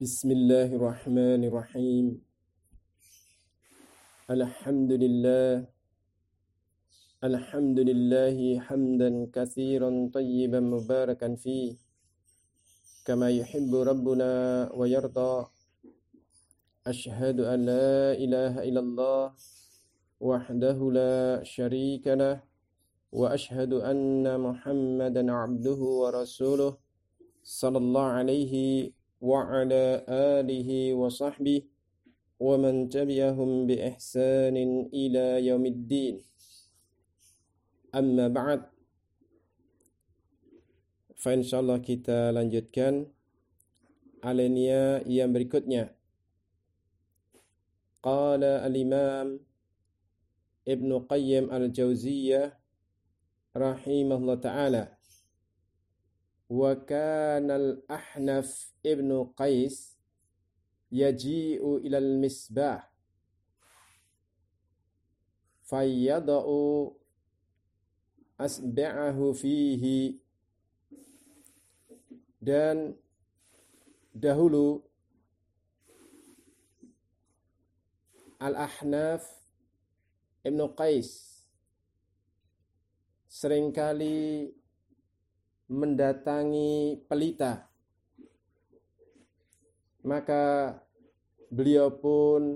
Bismillahirrahmanirrahim. Alhamdulillahi hamdan katsiran tayyiban mubarakan fi kama yuhibbu rabbuna wa yarda. Ashhadu an la ilaha illallah wahdahu la syarika lah wa ashhadu anna Muhammadan abduhu wa rasuluh sallallahu alaihi wa ala alihi wa sahbihi wa man tabi'ahum bi ihsanin ila yaumiddin. Amma ba'd. Fa insyaallah kita lanjutkan alinea yang berikutnya. Qala al-Imam Ibnu Qayyim al-Jauziyah rahimahullah ta'ala, wa kana al-Ahnaf ibnu Qais yaji'u ilal misbah fayyada'u asba'ahu fihi. Dan dahulu Al-Ahnaf ibnu Qais seringkali mendatangi pelita, maka beliau pun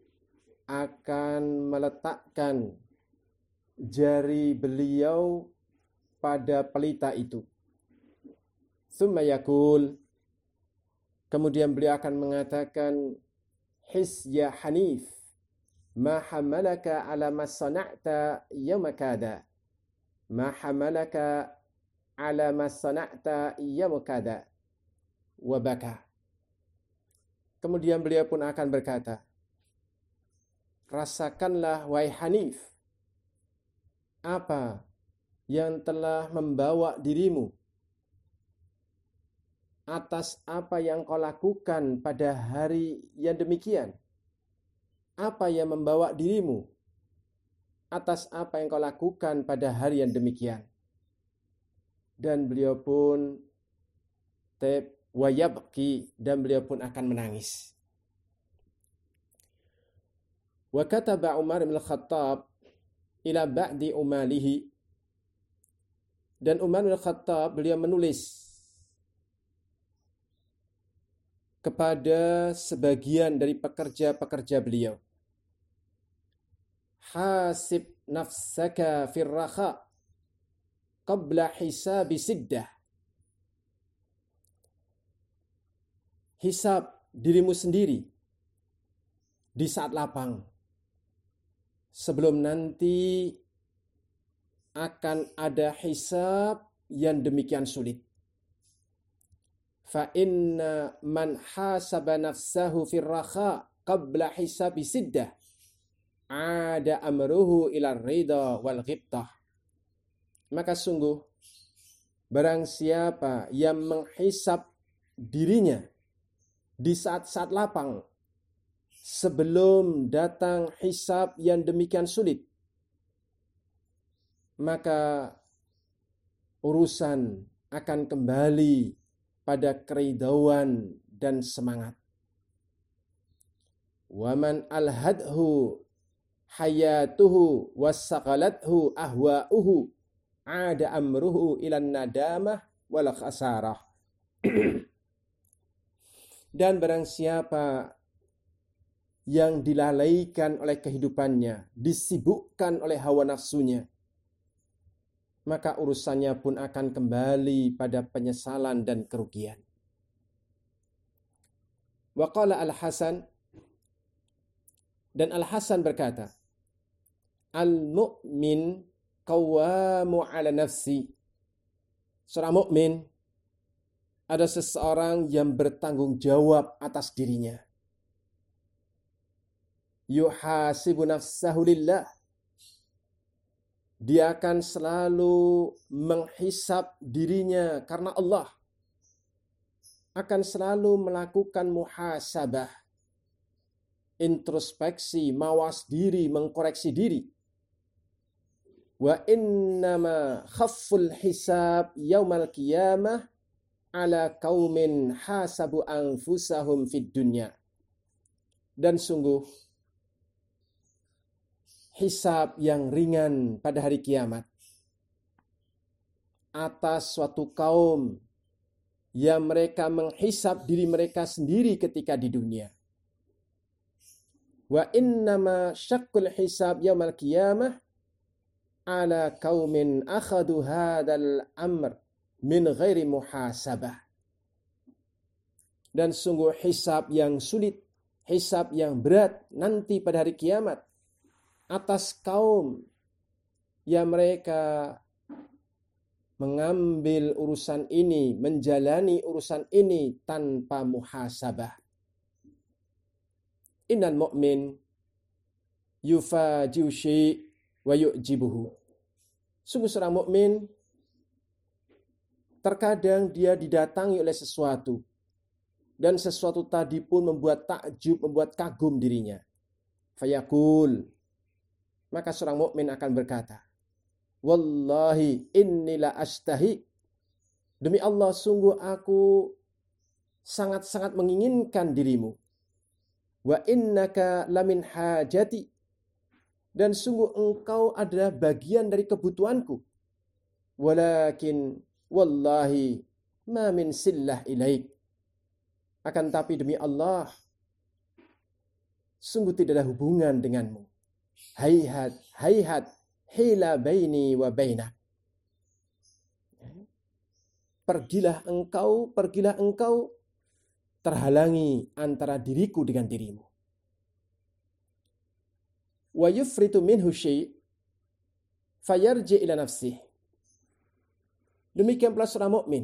akan meletakkan jari beliau pada pelita itu. Tsumma yaqul, kemudian beliau akan mengatakan, his ya Hanif, ma hamalaka ala ma sana'ta yawma kada, ma hamalaka ala ma sana'ta yawma kada, wa baka. Kemudian beliau pun akan berkata, rasakanlah wahai Hanif, apa yang telah membawa dirimu atas apa yang kau lakukan pada hari yang demikian. Apa yang membawa dirimu atas apa yang kau lakukan pada hari yang demikian. Dan beliau pun wayabki, dan beliau pun akan menangis. Wa kataba Umar bin Khattab ila ba'di umalihi, dan Umar bin Khattab beliau menulis kepada sebagian dari pekerja-pekerja beliau, hasib nafsaka fir rakha qabla hisabi siddah. Hisab dirimu sendiri di saat lapang, sebelum nanti akan ada hisab yang demikian sulit. Fa inna man hasaba nafsahu fir rakha qabla hisabi siddah ada amruhu ila ridha wal ghibtah. Maka sungguh barang siapa yang menghisab dirinya di saat-saat lapang sebelum datang hisab yang demikian sulit, maka urusan akan kembali pada keridauan dan semangat. Waman alhadhu hayatuhu wasaqalathu ahwa'uhu ada amruhu ilan nadamah wal khasarah. Dan barang siapa yang dilalaikan oleh kehidupannya, disibukkan oleh hawa nafsunya, maka urusannya pun akan kembali pada penyesalan dan kerugian. Wa qala Al-Hasan, dan Al-Hasan berkata, al-mu'min qawwamu 'ala nafsi. Seorang mukmin ada seseorang yang bertanggung jawab atas dirinya. Yuhasibu nafsahu lillah. Dia akan selalu menghisab dirinya karena Allah. Akan selalu melakukan muhasabah, introspeksi, mawas diri, mengkoreksi diri. Wa innama khafful hisab yaumal qiyamah ala qaumin hasabu anfusahum fid dunya. Dan sungguh hisab yang ringan pada hari kiamat atas suatu kaum yang mereka menghisab diri mereka sendiri ketika di dunia. Wa innama syaqqul hisab yaumal qiyamah ala qaumin akhadu hadzal amr min ghairi muhasabah. Dan sungguh hisab yang sulit, hisab yang berat nanti pada hari kiamat atas kaum yang mereka mengambil urusan ini, menjalani urusan ini tanpa muhasabah. Innal mu'min yufaji'u syai' wa yu'jibuhu. Sungguh seorang mukmin terkadang dia didatangi oleh sesuatu dan sesuatu tadi pun membuat takjub, membuat kagum dirinya. Fayaqul, maka seorang mukmin akan berkata, wallahi inni la ashtahi, demi Allah sungguh aku sangat-sangat menginginkan dirimu. Wa innaka lamin hajati, dan sungguh engkau adalah bagian dari kebutuhanku. Walakin wallahi ma min sillah ilaik, akan tapi demi Allah sungguh tidak ada hubungan denganmu. Hayhat hayhat hila baini wa bainak. Pergilah engkau terhalangi antara diriku dengan dirimu. Wa yufritu minhu syai' fayarji ila nafsih. Demikian pula seorang mukmin,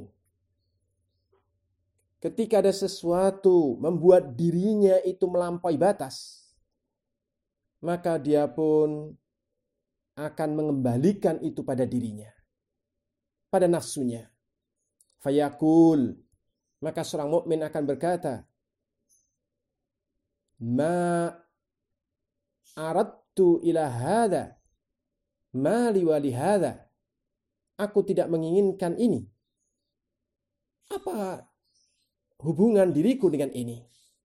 ketika ada sesuatu membuat dirinya itu melampaui batas, maka dia pun akan mengembalikan itu pada dirinya, pada nafsunya. Fayaqul, maka seorang mukmin akan berkata, ma aradtu ila hadza ma li wa li hadza, aku tidak menginginkan ini. Apa hubungan diriku dengan ini?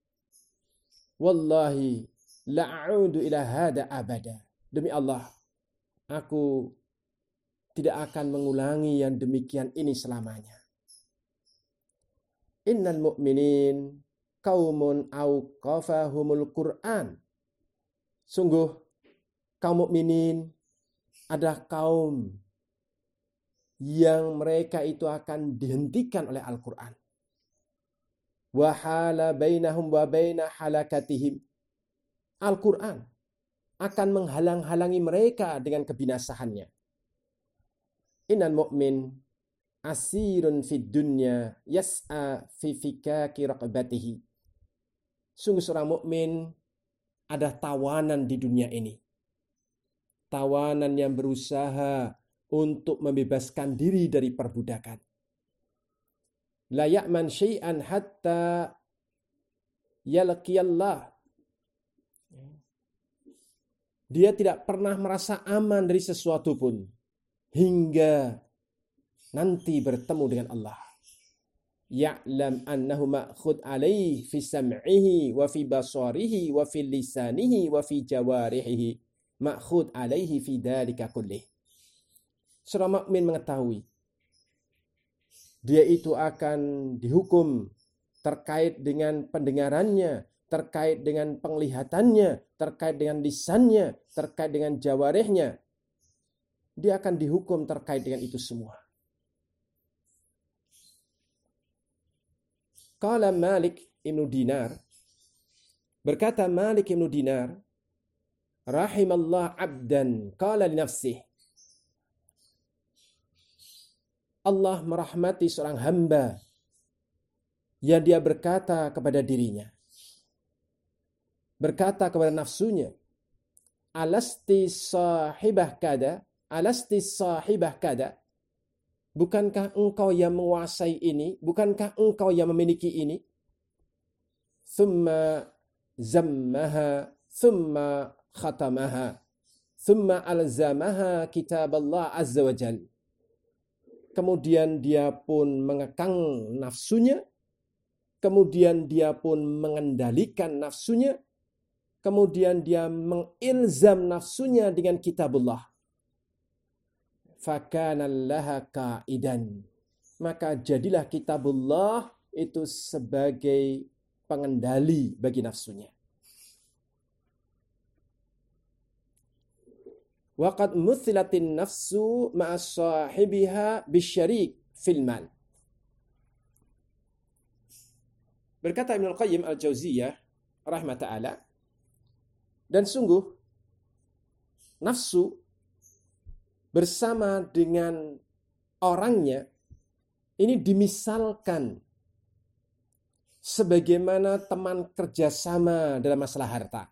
Wallahi la'udu ila hadza abada, demi Allah aku tidak akan mengulangi yang demikian ini selamanya. Innal mu'minin qaumun auqafahumul Qur'an. Sungguh kaum mukminin adalah kaum yang mereka itu akan dihentikan oleh Al-Qur'an. Wa hala bainahum wa baina halakatihim. Al-Qur'an akan menghalang-halangi mereka dengan kebinasaannya. Innal mu'min asirun fid dunya yas'a fi fikaki raqabatihi. Sungguh seorang mukmin ada tawanan di dunia ini. Tawanan yang berusaha untuk membebaskan diri dari perbudakan. La ya'man syai'an hatta yalqiyallah. Dia tidak pernah merasa aman dari sesuatu pun hingga nanti bertemu dengan Allah. Ya'lam annahu ma'khud alaihi fi sam'ihi wa fi basarihi wa fi lisanihi wa fi jawarihi ma'khud alaihi fi dzalika kullih. Seorang mukmin mengetahui dia itu akan dihukum terkait dengan pendengarannya, terkait dengan penglihatannya, terkait dengan lisannya, terkait dengan jawarihnya. Dia akan dihukum terkait dengan itu semua. Qala Malik ibn Dinar, berkata Malik ibn Dinar, rahimallah abdan qala li nafsih. Allah merahmati seorang hamba yang dia berkata kepada dirinya, berkata kepada nafsunya, alasti sahibah kada, alasti sahibah kada, bukankah engkau yang menguasai ini? Bukankah engkau yang memiliki ini? Thumma zammaha, thumma khatamaha, thumma alzamaha kitab Allah azza wa jal. kemudian dia pun mengekang nafsunya, kemudian dia pun mengendalikan nafsunya, kemudian dia mengilzam nafsunya dengan kitabullah. Fakana laha qaidan. Maka jadilah kitabullah itu sebagai pengendali bagi nafsunya. Waqad muthilatin nafsu ma'a sahibiha bisyarik fil mal. Berkata Ibnu Qayyim al-Jauziyah rahimah ta'ala, dan sungguh nafsu bersama dengan orangnya ini dimisalkan sebagaimana teman kerjasama dalam masalah harta.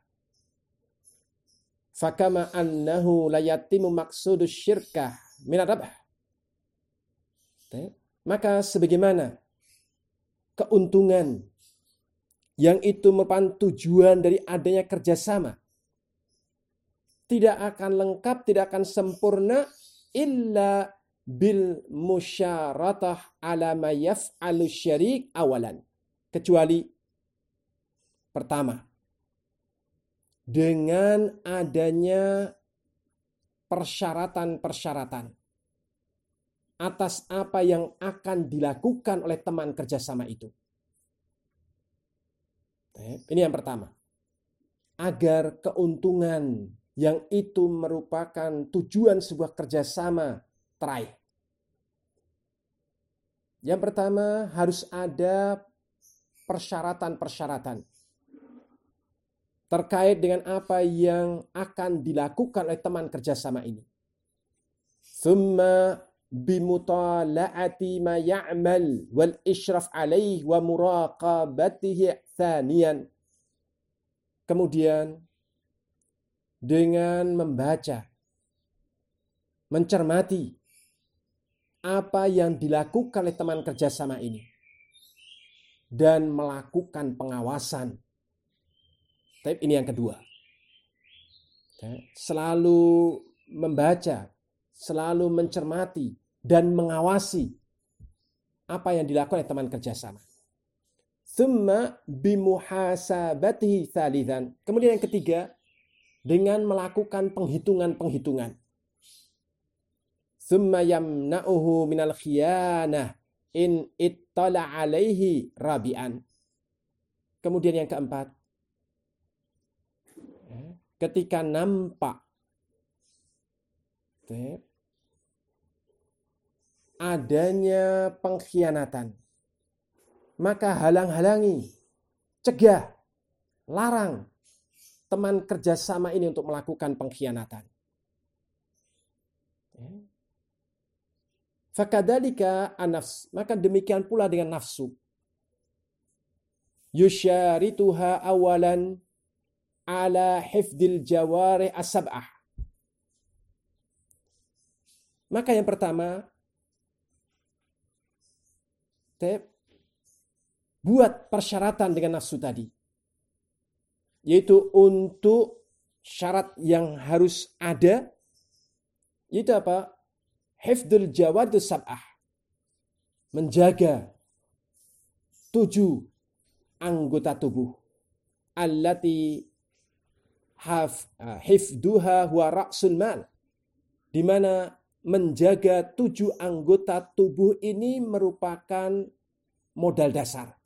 Fakama annahu layatimu maksudu syirkah minarabah. Maka sebagaimana keuntungan yang itu merupakan tujuan dari adanya kerjasama tidak akan lengkap, tidak akan sempurna illa bil musyaratah ala ma yaf'alu syarik awalan. Kecuali pertama, dengan adanya persyaratan-persyaratan atas apa yang akan dilakukan oleh teman kerjasama itu. Ini yang pertama. Agar keuntungan yang itu merupakan tujuan sebuah kerjasama teraih. Yang pertama harus ada persyaratan-persyaratan terkait dengan apa yang akan dilakukan oleh teman kerjasama ini. Thumma bimutala'ati ma ya'mal wal isyraf alaih wa muraqabatihi thaniyan. Kemudian dengan membaca, mencermati apa yang dilakukan oleh teman kerjasama ini dan melakukan pengawasan. Tapi ini yang kedua. Selalu membaca, selalu mencermati dan mengawasi apa yang dilakukan oleh teman kerjasama. Thumma bimuhasabatihi thalithan. Kemudian yang ketiga, dengan melakukan penghitungan-penghitungan. Thumma yamna'uhu minal khiyanah in ittala alaihi rabi'an. Kemudian yang keempat, ketika nampak adanya pengkhianatan, maka halang-halangi, cegah, larang teman kerjasama ini untuk melakukan pengkhianatan. Fakadzalika an-nafs, maka demikian pula dengan nafsu. Yusyarituha awalan ala hifdil jawari as-sab'ah. Maka yang pertama, buat persyaratan dengan nafsu tadi. Yaitu untuk syarat yang harus ada, yaitu apa? Hifdul jawari as-sab'ah. Menjaga 7 anggota tubuh. Allati hifduha huwa ra'sul mal, di mana menjaga 7 anggota tubuh ini merupakan modal dasar.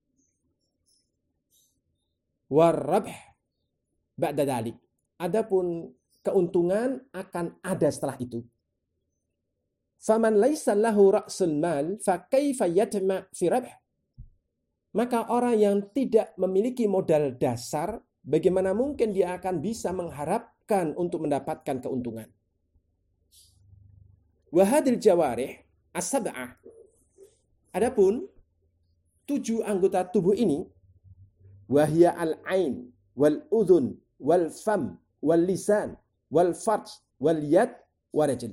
Warabh ba'da dalik. Adapun keuntungan akan ada setelah itu. Faman laisa lahu ra'sul mal fa kaifa yatma fi rabh. Maka orang yang tidak memiliki modal dasar, bagaimana mungkin dia akan bisa mengharapkan untuk mendapatkan keuntungan? Wahadil jawarih as-sab'ah. Adapun 7 anggota tubuh ini, wahya al-ain wal udhun wal fam wal lisan wal farj wal yad wal rajul.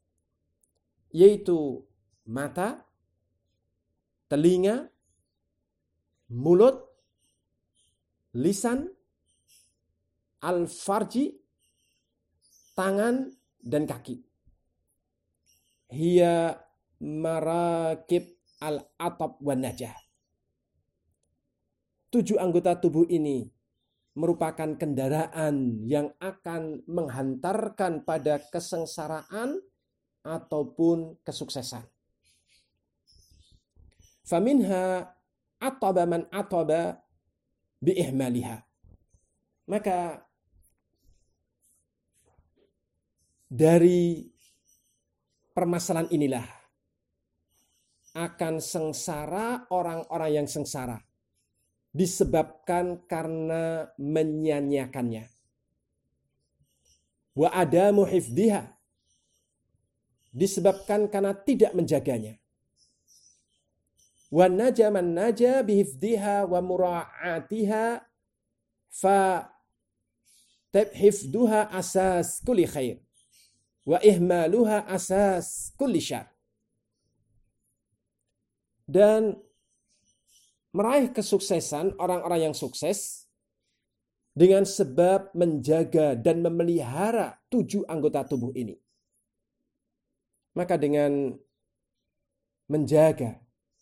Yaitu mata, telinga, mulut, lisan, al-farji, tangan dan kaki. Hiya marakib al-atab wan najah. 7 anggota tubuh ini merupakan kendaraan yang akan menghantarkan pada kesengsaraan ataupun kesuksesan. Faminha ataba man ataba biihmaliha. Maka dari permasalahan inilah akan sengsara orang-orang yang sengsara disebabkan karena menyia-nyiakannya. Wa adamu hifdhiha, disebabkan karena tidak menjaganya. Wa naja man naja bihifdhiha wa mura'atiha fa hifdhuha asas kulli khair wa ihmaluha asas kulli syar. Dan meraih kesuksesan orang-orang yang sukses dengan sebab menjaga dan memelihara 7 anggota tubuh ini. Maka dengan menjaga,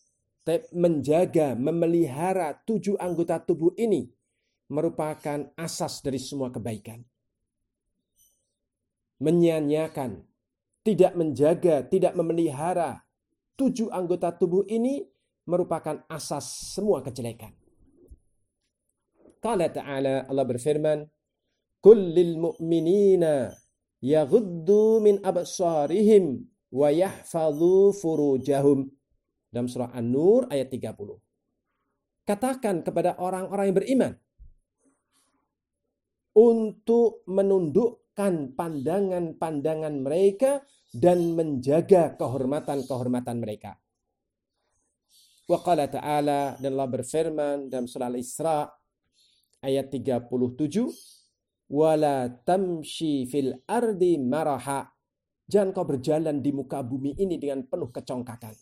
memelihara 7 anggota tubuh ini merupakan asas dari semua kebaikan. Menyia-nyiakan, tidak menjaga, tidak memelihara 7 anggota tubuh ini merupakan asas semua kejelekan. Qala ta'ala, Allah berfirman, kullil mu'minina yaghuddu min absarihim wa yahfadhu furujahum. Dalam surah An-Nur ayat 30. Katakan kepada orang-orang yang beriman untuk menundukkan pandangan-pandangan mereka dan menjaga kehormatan-kehormatan mereka. Wa qala ta'ala, dan Allah berfirman dalam surah Al-Isra ayat 37, wala tamshi fil ardi maraha. Jangan kau berjalan di muka bumi ini dengan penuh kecongkakan.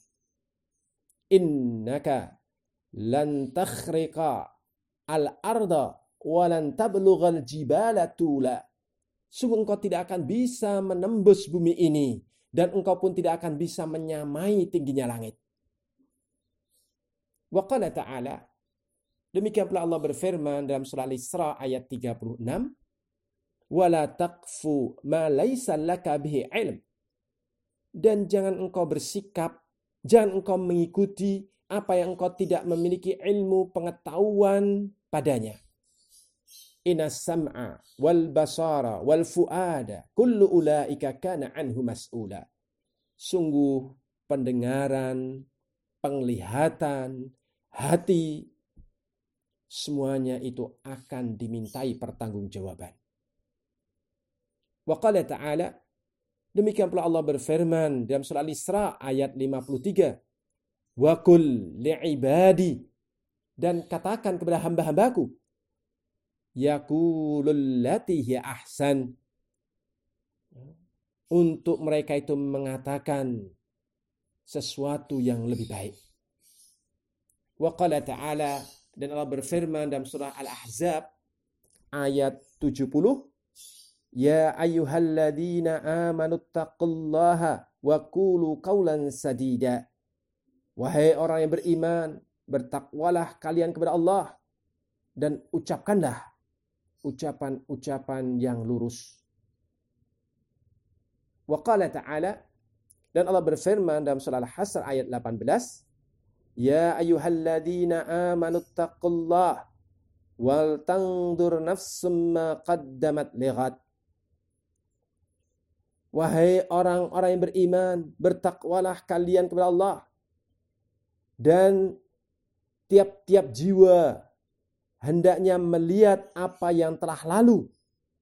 Innaka lan takhriqa al-arda wa lan tablughal jibala tula. Sungguh engkau tidak akan bisa menembus bumi ini dan engkau pun tidak akan bisa menyamai tingginya langit. Wa qala ta'ala, demikian pula Allah berfirman dalam surah Al-Isra ayat 36, wala taqfu ma laysa laka bihi ilm. Dan jangan engkau bersikap, jangan engkau mengikuti apa yang engkau tidak memiliki ilmu pengetahuan padanya. Inna sam'a wal basara wal fuada kullu ulaika kana anhu mas'ula. Sungguh pendengaran, penglihatan, hati, semuanya itu akan dimintai pertanggungjawaban. Wa qala ta'ala, demikian pula Allah berfirman dalam surah Al-Isra ayat 53, wa qul li'ibadi, dan katakan kepada hamba-hambaku, yaqulul lati hiya ahsan, untuk mereka itu mengatakan sesuatu yang lebih baik. Wa qala ta'ala, dan Allah berfirman dalam surah Al-Ahzab ayat 70, ya ayyuhalladzina amanu taqullaha wa qulu qawlan sadida. Wahai orang yang beriman, bertakwalah kalian kepada Allah dan ucapkanlah ucapan-ucapan yang lurus. Wa qala ta'ala, dan Allah berfirman dalam surah Al-Hasr ayat 18, ya ayyuhalladzina amanu taqullaha wal tanzur nafsum ma qaddamat lighad. Wahai orang-orang yang beriman, bertakwalah kalian kepada Allah dan tiap-tiap jiwa hendaknya melihat apa yang telah lalu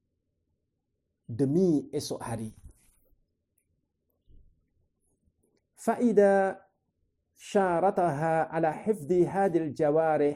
demi esok hari. Faida syarataha ala hifdhi hadil jawarih,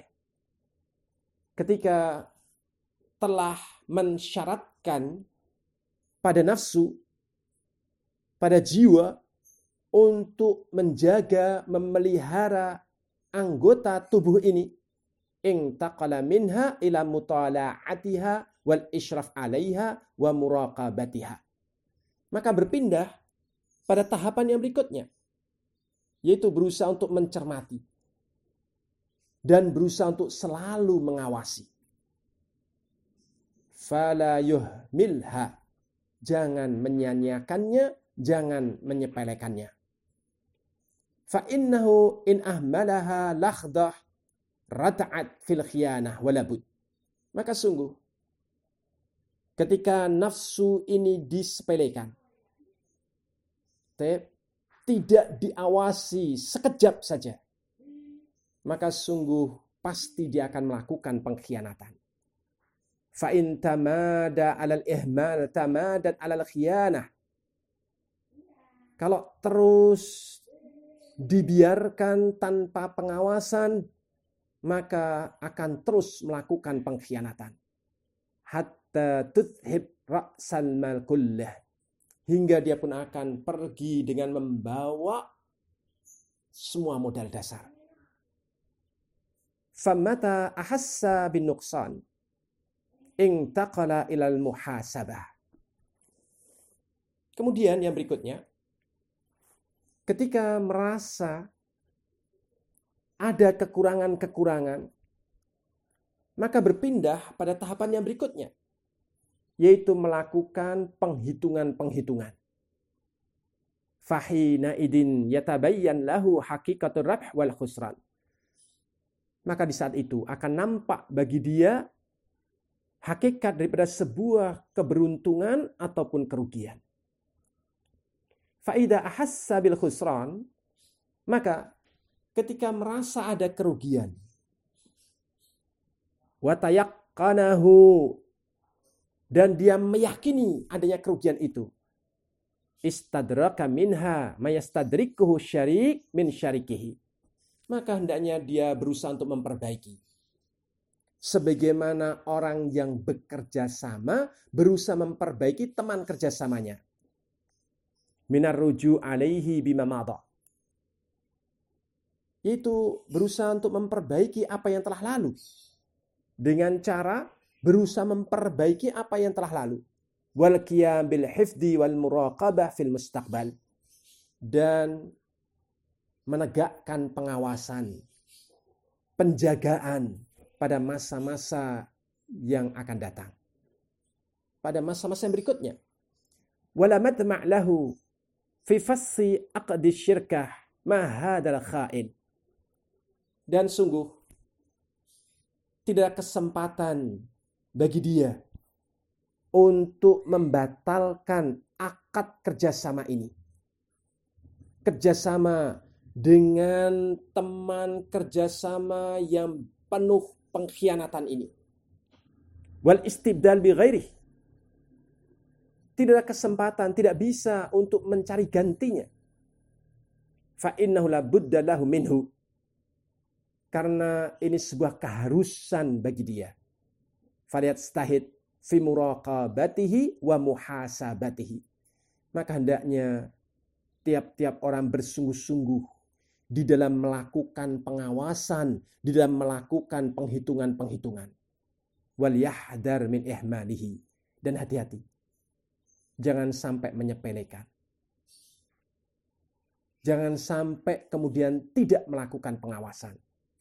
ketika telah mensyaratkan pada nafsu, pada jiwa untuk menjaga, memelihara anggota tubuh ini, intaqala minha ila mutala'atiha wal isyraf 'alaiha wa muraqabatiha. Maka berpindah pada tahapan yang berikutnya, yaitu berusaha untuk mencermati dan berusaha untuk selalu mengawasi. Fala yuhmilha, jangan menyia-nyiakannya, jangan menyepelekannya. Fa innahu in ahmalaha lakhdah rata'at fil khiyanah walabud. Maka sungguh ketika nafsu ini disepelekan, tidak diawasi sekejap saja, maka sungguh pasti dia akan melakukan pengkhianatan. Fa in tamada 'alal ihmal tamadat 'alal khiyanah. Kalau terus dibiarkan tanpa pengawasan, maka akan terus melakukan pengkhianatan. Hatta tudhib ra'sal mal kullah. Hingga dia pun akan pergi dengan membawa semua modal dasar. Famata ahassa bin nuqsan intaqala ilal muhasabah. Kemudian yang berikutnya, ketika merasa ada kekurangan-kekurangan, maka berpindah pada tahapan yang berikutnya, yaitu melakukan penghitungan-penghitungan. Fahina idin yatabayyan lahu haqiqatur rabh wal khusran. Maka di saat itu akan nampak bagi dia hakikat daripada sebuah keberuntungan ataupun kerugian. Faida ahassa bil khusran, maka ketika merasa ada kerugian, wa tayaqqanahu, dan dia meyakini adanya kerugian itu, istadraka minha mayastadrikuhu syarik min syarikihi, maka hendaknya dia berusaha untuk memperbaiki. Sebagaimana orang yang bekerja sama berusaha memperbaiki teman kerjasamanya. Minar ruju alaihi bima madha, yaitu berusaha untuk memperbaiki apa yang telah lalu dengan cara berusaha memperbaiki apa yang telah lalu. Wal qiyam bil hifdi wal muraqabah fil mustaqbal, dan menegakkan pengawasan, penjagaan pada masa-masa yang akan datang, pada masa-masa yang berikutnya. Wala matma' lahu fi fassi aqdi syirkah ma hadzal kha'in, dan sungguh tidak kesempatan bagi dia untuk membatalkan akad kerjasama ini. Kerjasama dengan teman kerjasama yang penuh pengkhianatan ini. Wal istibdal bi ghairih. Tidak ada kesempatan, tidak bisa untuk mencari gantinya. Fa innahu la budda lahu minhu. Karena ini sebuah keharusan bagi dia. Falyastahid fi muraqabatihi wa muhasabatihi. Maka hendaknya tiap-tiap orang bersungguh-sungguh di dalam melakukan pengawasan, di dalam melakukan penghitungan-penghitungan. Wal yahdar min ihmalihi, dan hati-hati. Jangan sampai menyepelekan. Jangan sampai kemudian tidak melakukan pengawasan.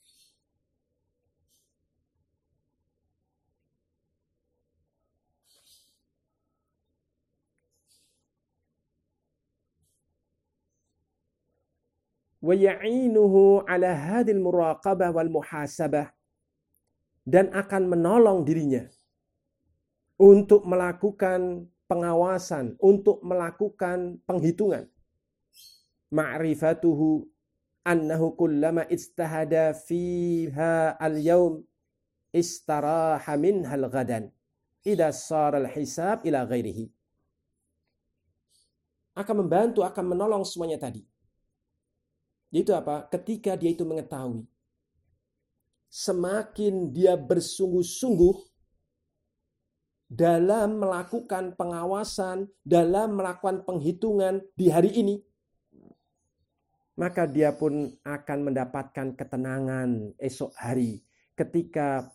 Wa ya'inuhu ala hadhil muraqabah wal muhasabah, dan akan menolong dirinya untuk melakukan pengawasan, untuk melakukan penghitungan. Ma'rifatuhu annahu kullama istahada fiha al-yawm istaraha minhal ghadan idza sara al-hisab ila ghairihi. Akan membantu, akan menolong semuanya tadi. Yaitu apa? Ketika dia itu mengetahui, semakin dia bersungguh-sungguh dalam melakukan pengawasan, dalam melakukan penghitungan di hari ini, maka dia pun akan mendapatkan ketenangan esok hari ketika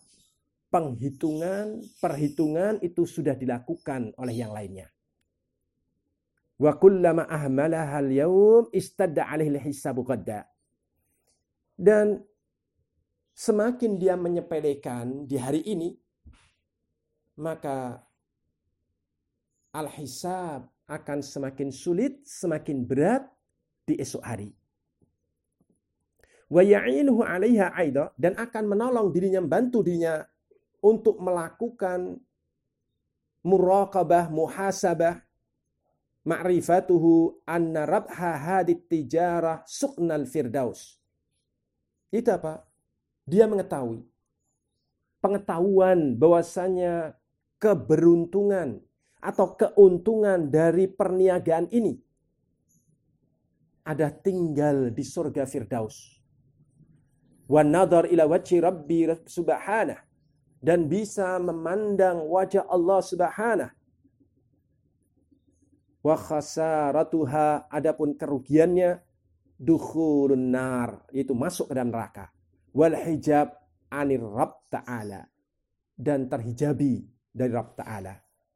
perhitungan itu sudah dilakukan oleh yang lainnya. Wa kullama ahmalaha al-yawm istadda 'alaihi al-hisabu ghadda. Dan semakin dia menyepelekan di hari ini, maka al-hisab akan semakin sulit, semakin berat di esok hari. Wa ya'inuhu 'alaiha aidha, dan akan menolong dirinya, membantu dirinya untuk melakukan muraqabah, muhasabah, ma'rifatuhu anna rabha hadit tijarah suqnal firdaus. Itu apa? Dia mengetahui pengetahuan bahwasanya keberuntungan atau keuntungan dari perniagaan ini ada tinggal di surga Firdaus. Wa nadhar ila wajhi rabbi subhanah, dan bisa memandang wajah Allah subhanah. Wa khasaratuha, adapun kerugiannya dukhulun nar, yaitu masuk ke dalam neraka. Wal hijab anir Rabb ta'ala, dan terhijabi dari Rabb ta'ala.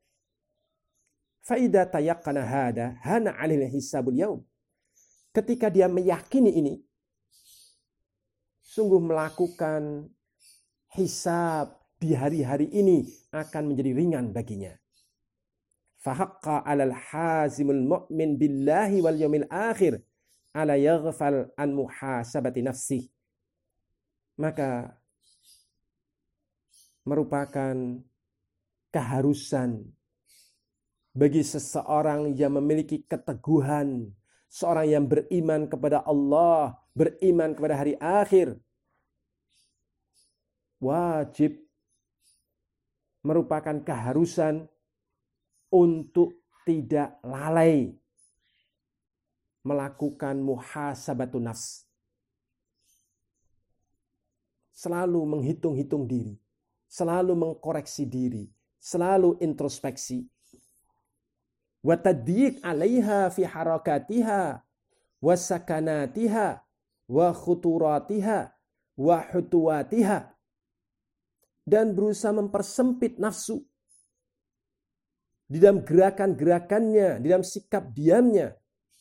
Fa idza tayaqqana hada hana 'alaihi hisabul yaum. Ketika dia meyakini ini, sungguh melakukan hisab di hari-hari ini akan menjadi ringan baginya. Fa haqqa 'alal hazimul mu'min billahi wal yaumil akhir ala yaghfal an muhasabati nafsih. Maka merupakan keharusan bagi seseorang yang memiliki keteguhan, seorang yang beriman kepada Allah, beriman kepada hari akhir, wajib merupakan keharusan untuk tidak lalai melakukan muhasabatun nafs. Selalu menghitung-hitung diri, selalu mengkoreksi diri, selalu introspeksi. Wa tadyiq 'alaiha fi harakatiha wa sakanatiha wa khuturatiha wa hutuwatiha, dan berusaha mempersempit nafsu di dalam gerakan-gerakannya, di dalam sikap diamnya.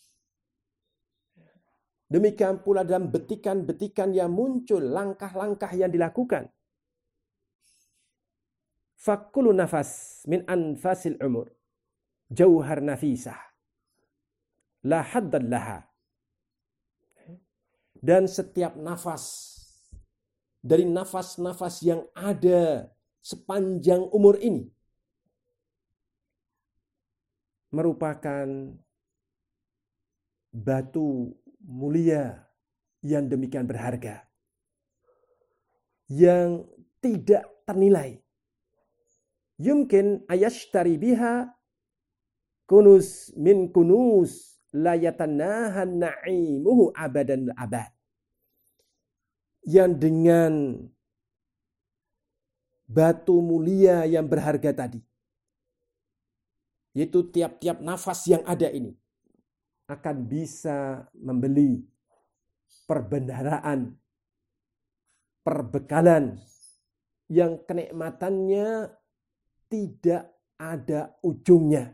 Demikian pula dalam betikan-betikan yang muncul, langkah-langkah yang dilakukan. Fakulu nafas min anfasil umur jauhar nafisah la haddad laha. Dan setiap nafas dari nafas-nafas yang ada sepanjang umur ini merupakan batu mulia yang demikian berharga, yang tidak ternilai. Yumkin ayashtari biha kunuz min kunuz la yatanahan na'imuhu abadan abad. Yang dengan batu mulia yang berharga tadi, yaitu tiap-tiap nafas yang ada ini, akan bisa membeli perbendaharaan, perbekalan yang kenikmatannya tidak ada ujungnya.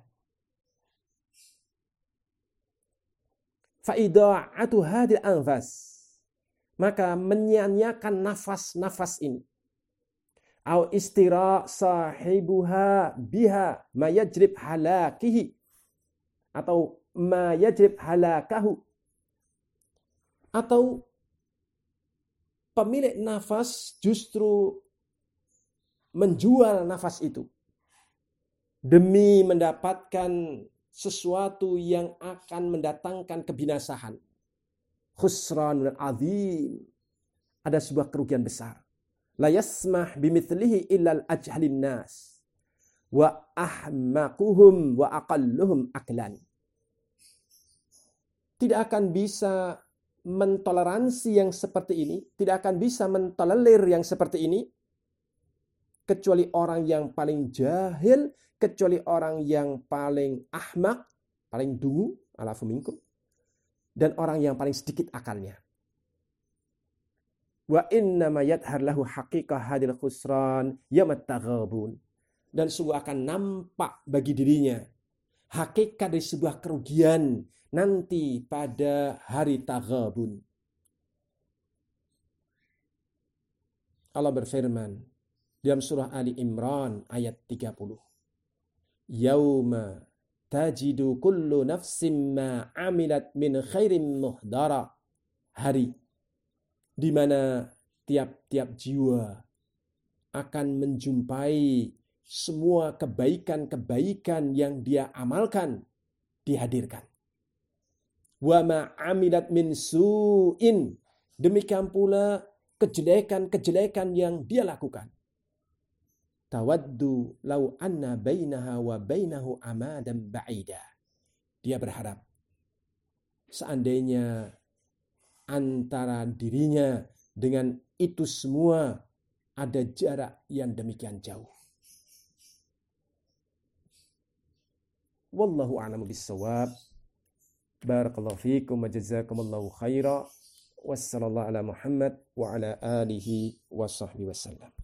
Fa'idha'atu hadil anfas, maka menyia-nyiakan nafas-nafas ini, au istira sahibuha biha ma yajrib halakihi, atau ma yajrib halakahu, atau pemilik nafas justru menjual nafas itu demi mendapatkan sesuatu yang akan mendatangkan kebinasaan. Khusranul azim, ada sebuah kerugian besar. La yasmah bimithlihi illal ajhalin nas wa ahmaquhum wa aqalluhum aqlan. Tidak akan bisa mentoleransi yang seperti ini, tidak akan bisa mentolerir yang seperti ini, kecuali orang yang paling jahil, kecuali orang yang paling ahmak, paling dungu, alafu minkum, dan orang yang paling sedikit akalnya. Wa inna ma yadhar lahu haqiqah hadil khusran yamat taghabun, dan sungguh akan nampak bagi dirinya hakikat dari sebuah kerugian nanti pada hari taghabun. Allah berfirman dalam surah Ali Imran ayat 30. Yauma tajidu kullu nafsim ma amilat min khairin muhdara. Hari di mana tiap-tiap jiwa akan menjumpai semua kebaikan-kebaikan yang dia amalkan dihadirkan. Wa ma amilat min su'in. Demikian pula kejelekan-kejelekan yang dia lakukan. Tawaddu law anna bainaha wa bainahu amadan ba'ida. Dia berharap seandainya antara dirinya dengan itu semua ada jarak yang demikian jauh. Wallahu a'lamu bis-shawab. Barakallahu fiikum wa jazakumullahu khaira. Wassallallahu ala Muhammad wa ala alihi wa sahbihi wasallam.